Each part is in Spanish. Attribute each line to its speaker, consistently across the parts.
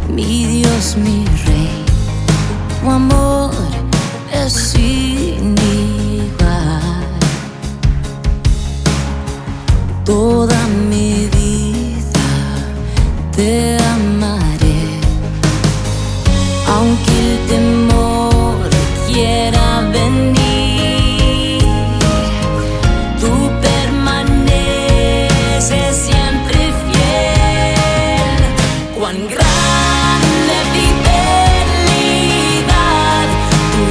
Speaker 1: mi Dios, mi Rey, tu amor es sin igual. Toda mi vida te amaré, aunque el temor quiera venir, tú permaneces siempre fiel. Cuán grande fidelidad, tu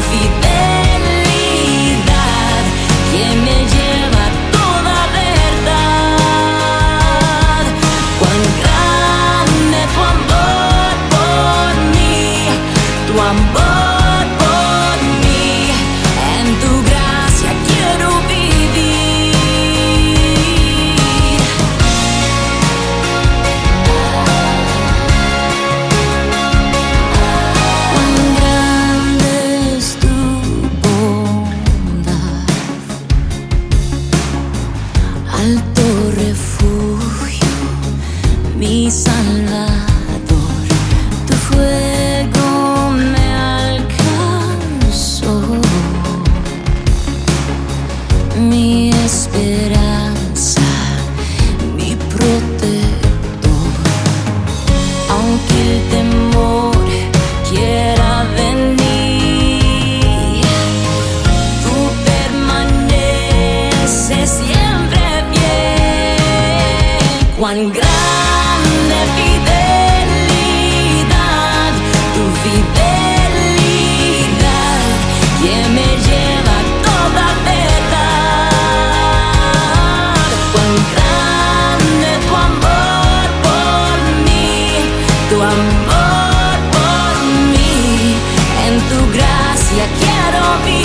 Speaker 1: fidelidad que me lleva a toda verdad. Cuán grande tu amor por mí, tu amor por mí, en tu gracia quiero vivir. Cuán grande es tu bondad, alto refugio, mi Salvador, tu fuego me alcanzó, mi esperanza, mi protector. Aunque el temor quiera venir, tú permaneces siempre fiel. Cuán grande fidelidad, tu fidelidad que me lleva a toda verdad. Cuán grande tu amor por mí, tu amor por mí, en tu gracia quiero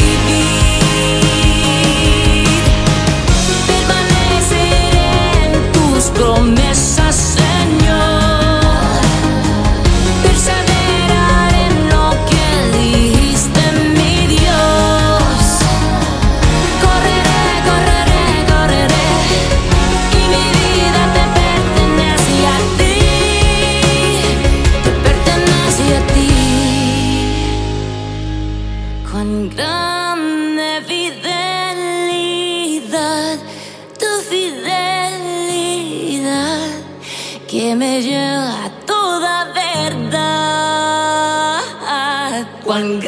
Speaker 1: vivir. Permaneceré en tus promesas, Señor, perseverar en lo que dijiste, mi Dios. Correré, correré, correré, y mi vida te pertenece a ti, te pertenece a ti. Cuán grande fidelidad, tu fidelidad que me lleva a toda verdad. Cuán